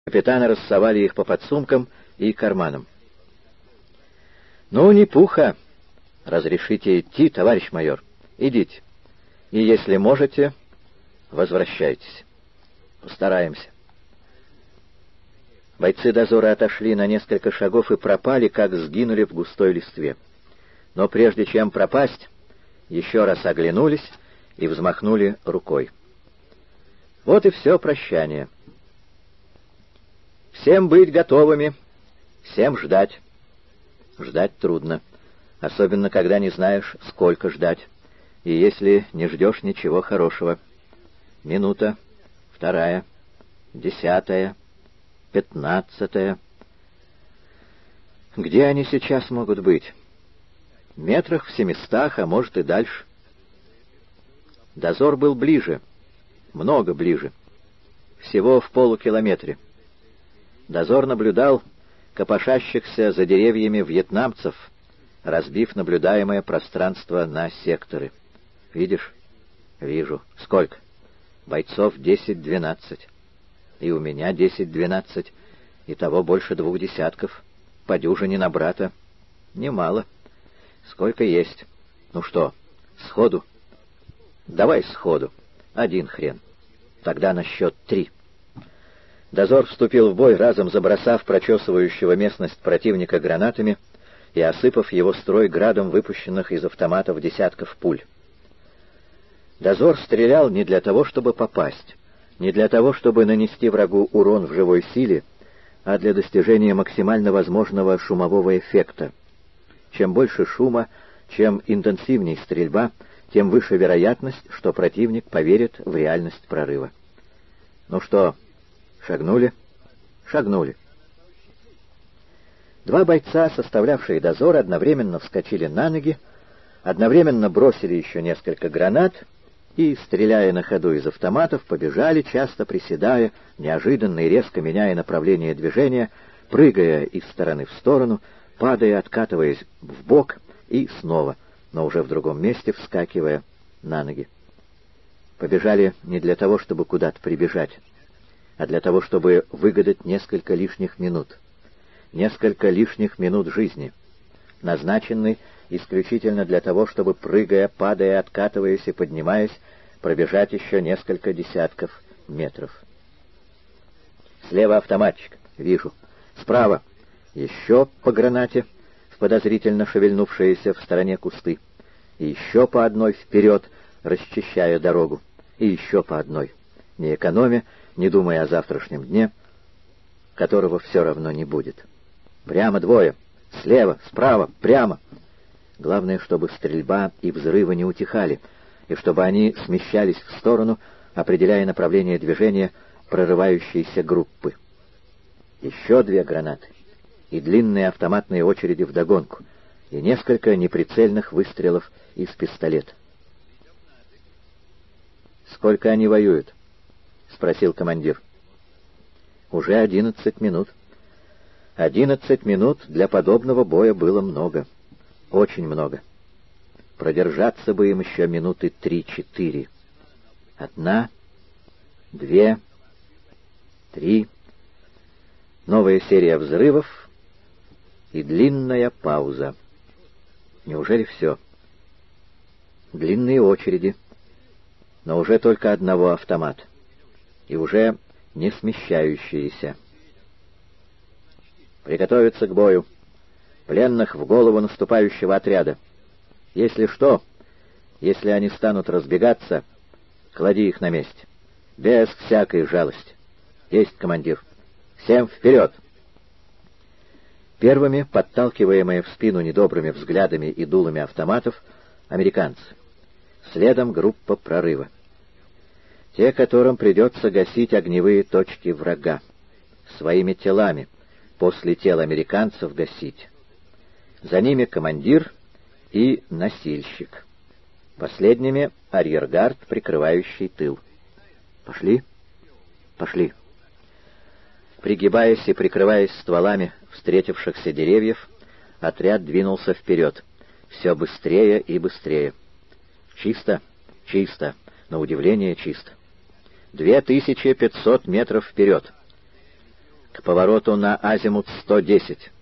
Капитаны рассовали их по подсумкам и карманам. «Ну, не пуха. Разрешите идти, товарищ майор. Идите. И если можете, возвращайтесь. Постараемся». Бойцы дозора отошли на несколько шагов и пропали, как сгинули в густой листве. Но прежде чем пропасть, еще раз оглянулись и взмахнули рукой. Вот и все прощание. Всем быть готовыми, всем ждать. Ждать трудно, особенно когда не знаешь, сколько ждать, и если не ждешь ничего хорошего. Минута, вторая, 10-я, 15-я. Где они сейчас могут быть? Метрах в 700, а может и дальше. Дозор был ближе, много ближе, всего в полукилометре. Дозор наблюдал копошащихся за деревьями вьетнамцев, разбив наблюдаемое пространство на секторы. Видишь? Вижу. Сколько? Бойцов 10-12. И у меня 10-12. Итого больше 2 десятков. По дюжине на брата. Немало. Сколько есть. Ну что, сходу? Давай сходу. 1 хрен. Тогда на счет 3. Дозор вступил в бой, разом забросав прочесывающего местность противника гранатами и осыпав его строй градом выпущенных из автоматов десятков пуль. Дозор стрелял не для того, чтобы попасть, не для того, чтобы нанести врагу урон в живой силе, а для достижения максимально возможного шумового эффекта. Чем больше шума, чем интенсивней стрельба, тем выше вероятность, что противник поверит в реальность прорыва. Ну что, шагнули? Шагнули. 2 бойца, составлявшие дозор, одновременно вскочили на ноги, одновременно бросили еще несколько гранат и, стреляя на ходу из автоматов, побежали, часто приседая, неожиданно и резко меняя направление движения, прыгая из стороны в сторону, падая, откатываясь вбок и снова, но уже в другом месте вскакивая на ноги. Побежали не для того, чтобы куда-то прибежать, а для того, чтобы выгадать несколько лишних минут. Несколько лишних минут жизни, назначенной исключительно для того, чтобы, прыгая, падая, откатываясь и поднимаясь, пробежать еще несколько десятков метров. Слева автоматчик. Вижу. Справа. Еще по гранате в подозрительно шевельнувшиеся в стороне кусты. И еще по одной вперед, расчищая дорогу. И еще по одной. Не экономя, не думая о завтрашнем дне, которого все равно не будет. Прямо 2. Слева, справа, прямо. Главное, чтобы стрельба и взрывы не утихали, и чтобы они смещались в сторону, определяя направление движения прорывающейся группы. Еще 2 гранаты, и длинные автоматные очереди вдогонку, и несколько неприцельных выстрелов из пистолета. «Сколько они воюют?» — спросил командир. «Уже 11 минут». 11 минут для подобного боя было много. Очень много. Продержаться бы им еще минуты 3-4. 1, 2, 3. Новая серия взрывов и длинная пауза. Неужели все? Длинные очереди, но уже только одного автомата. И уже не смещающиеся. Приготовиться к бою. Пленных в голову наступающего отряда. Если что, если они станут разбегаться, клади их на месте. Без всякой жалости. Есть, командир. Всем вперед! Первыми, подталкиваемые в спину недобрыми взглядами и дулами автоматов, американцы. Следом группа прорыва. Те, которым придется гасить огневые точки врага. Своими телами. После тел американцев гасить. За ними командир и носильщик. Последними арьергард, прикрывающий тыл. Пошли? Пошли. Пригибаясь и прикрываясь стволами встретившихся деревьев, отряд двинулся вперед. Все быстрее и быстрее. Чисто, чисто, на удивление чисто. 2500 метров вперед. К повороту на азимут 110.